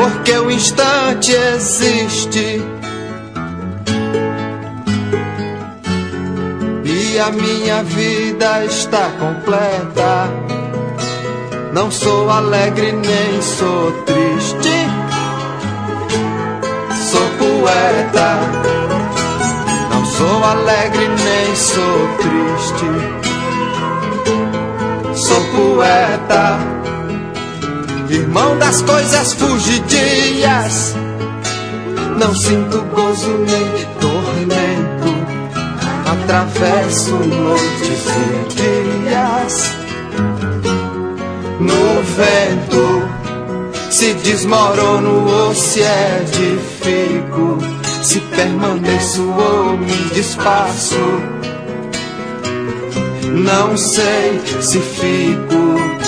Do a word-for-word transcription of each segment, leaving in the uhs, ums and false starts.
porque o instante existe e a minha vida está completa. Não sou alegre nem sou triste, sou poeta. Não sou alegre nem sou triste, sou poeta. Irmão das coisas fugidias, não sinto gozo nem tormento. Atravesso noites e dias no vento, se desmorono ou se edifico, se permaneço ou me desfaço. Não sei se fico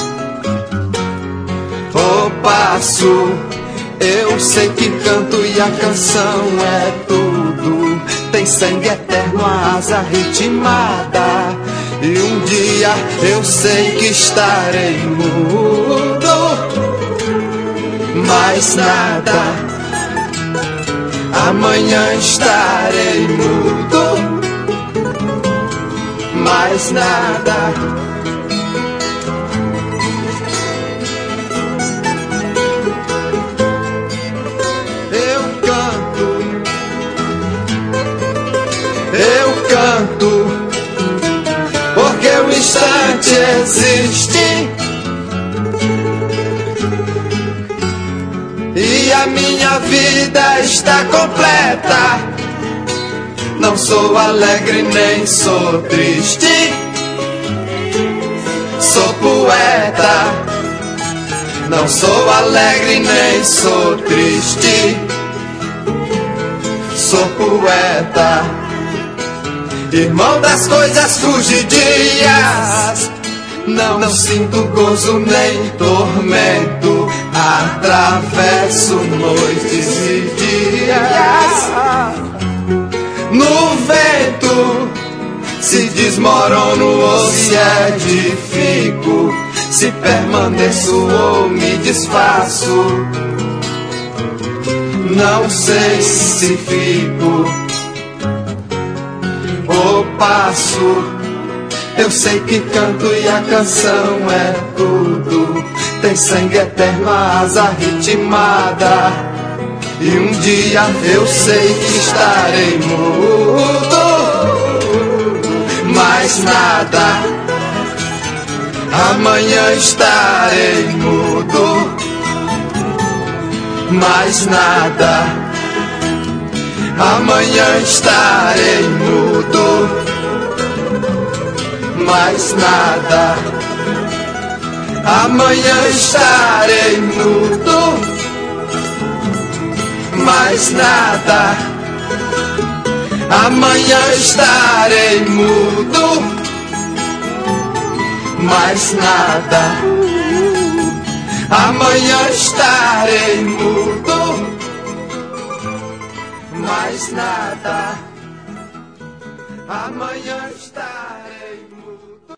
ou passo. Eu sei que canto e a canção é tudo. Tem sangue eterno, a asa ritmada. E um dia eu sei que estarei mudo, mais nada. Amanhã estarei mudo, mais nada. Eu canto, eu canto, porque o instante existe e a minha vida está completa. Não sou alegre nem sou triste, sou poeta. Não sou alegre nem sou triste, sou poeta. Irmão das coisas fugidias, não, não sinto gozo nem tormento. Atravesso noites e dias no vento, se desmorono ou se edifico, se permaneço ou me desfaço. Não sei se fico ou passo. Eu sei que canto e a canção é tudo. Tem sangue eterno, a asa ritmada. E um dia eu sei que estarei mudo, mais nada. Amanhã estarei mudo, mais nada. Amanhã estarei mudo, mais nada. Amanhã estarei mudo, mais nada. Amanhã estarei mudo, mais nada. Amanhã estarei mudo, mais nada. Amanhã estarei